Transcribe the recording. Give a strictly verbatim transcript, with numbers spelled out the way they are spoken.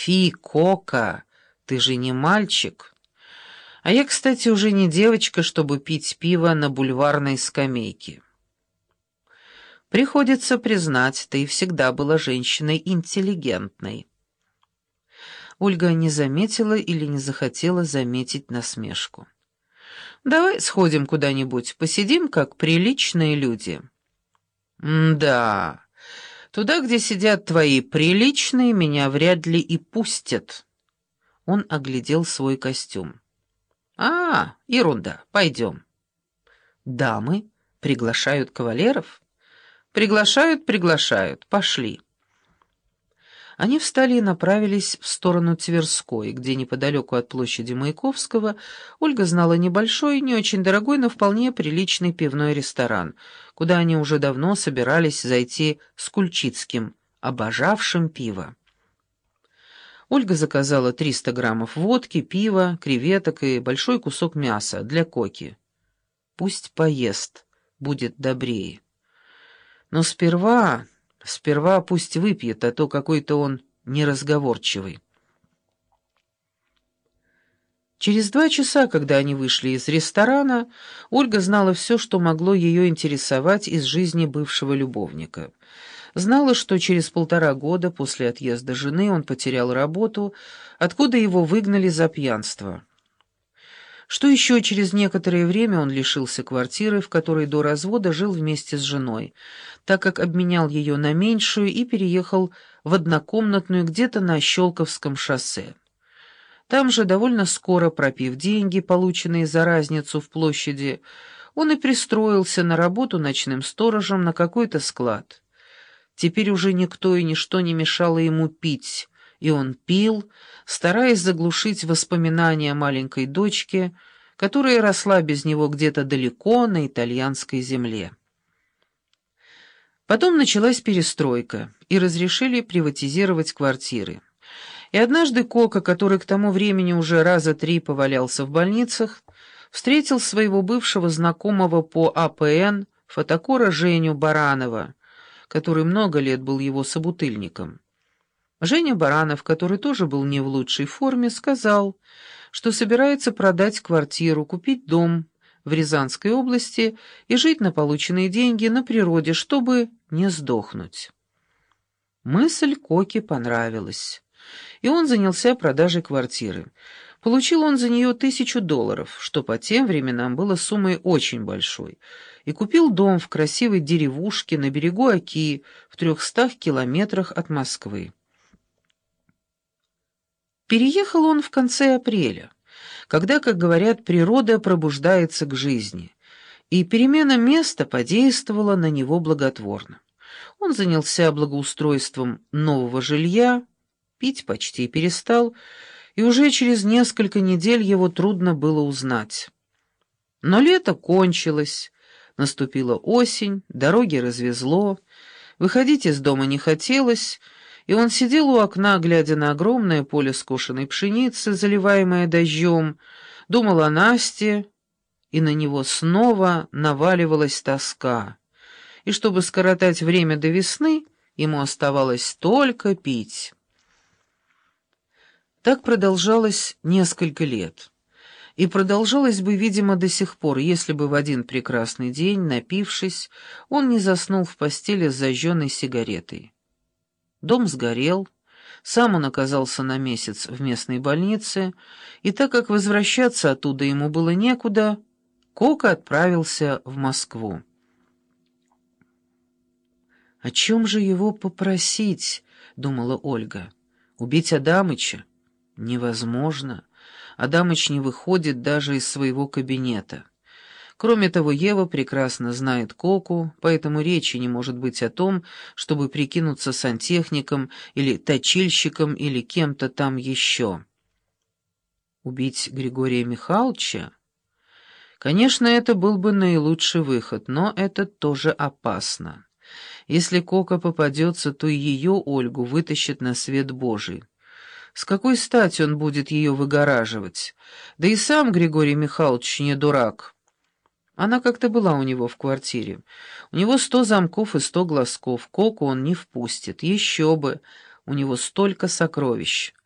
Фи, Кока, ты же не мальчик. А я, кстати, уже не девочка, чтобы пить пиво на бульварной скамейке. Приходится признать, ты всегда была женщиной интеллигентной. Ольга не заметила или не захотела заметить насмешку. «Давай сходим куда-нибудь, посидим, как приличные люди». «Да, туда, где сидят твои приличные, меня вряд ли и пустят». Он оглядел свой костюм. «А, ерунда, пойдем». «Дамы приглашают кавалеров?» «Приглашают, приглашают, пошли». Они встали и направились в сторону Тверской, где неподалеку от площади Маяковского Ольга знала небольшой, не очень дорогой, но вполне приличный пивной ресторан, куда они уже давно собирались зайти с Кульчицким, обожавшим пиво. Ольга заказала триста граммов водки, пива, креветок и большой кусок мяса для Коки. Пусть поест, будет добрее. Но сперва... Сперва пусть выпьет, а то какой-то он неразговорчивый. Через два часа, когда они вышли из ресторана, Ольга знала все, что могло ее интересовать из жизни бывшего любовника. Знала, что через полтора года после отъезда жены он потерял работу, откуда его выгнали за пьянство. Что еще через некоторое время он лишился квартиры, в которой до развода жил вместе с женой, так как обменял ее на меньшую и переехал в однокомнатную где-то на Щелковском шоссе. Там же, довольно скоро пропив деньги, полученные за разницу в площади, он и пристроился на работу ночным сторожем на какой-то склад. Теперь уже никто и ничто не мешало ему пить, и он пил, стараясь заглушить воспоминания о маленькой дочке, которая росла без него где-то далеко на итальянской земле. Потом началась перестройка, и разрешили приватизировать квартиры. И однажды Кока, который к тому времени уже раза три повалялся в больницах, встретил своего бывшего знакомого по А П Н, фотокора Женю Баранова, который много лет был его собутыльником. Женя Баранов, который тоже был не в лучшей форме, сказал, что собирается продать квартиру, купить дом в Рязанской области и жить на полученные деньги на природе, чтобы не сдохнуть. Мысль Коке понравилась, и он занялся продажей квартиры. Получил он за нее тысячу долларов, что по тем временам было суммой очень большой, и купил дом в красивой деревушке на берегу Оки в трехстах километрах от Москвы. Переехал он в конце апреля, когда, как говорят, природа пробуждается к жизни, и перемена места подействовала на него благотворно. Он занялся благоустройством нового жилья, пить почти перестал, и уже через несколько недель его трудно было узнать. Но лето кончилось, наступила осень, дороги развезло, выходить из дома не хотелось, и он сидел у окна, глядя на огромное поле скошенной пшеницы, заливаемое дождем, думал о Насте, и на него снова наваливалась тоска. И чтобы скоротать время до весны, ему оставалось только пить. Так продолжалось несколько лет. И продолжалось бы, видимо, до сих пор, если бы в один прекрасный день, напившись, он не заснул в постели с зажженной сигаретой. Дом сгорел, сам он оказался на месяц в местной больнице, и так как возвращаться оттуда ему было некуда, Кока отправился в Москву. «О чем же его попросить?» — думала Ольга. «Убить Адамыча? Невозможно. Адамыч не выходит даже из своего кабинета. Кроме того, Ева прекрасно знает Коку, поэтому речи не может быть о том, чтобы прикинуться сантехником или точильщиком или кем-то там еще. Убить Григория Михайловича? Конечно, это был бы наилучший выход, но это тоже опасно. Если Кока попадется, то и ее, Ольгу, вытащит на свет Божий. С какой стати он будет ее выгораживать? Да и сам Григорий Михайлович не дурак. Она как-то была у него в квартире. У него сто замков и сто глазков. Коку он не впустит. Еще бы, у него столько сокровищ.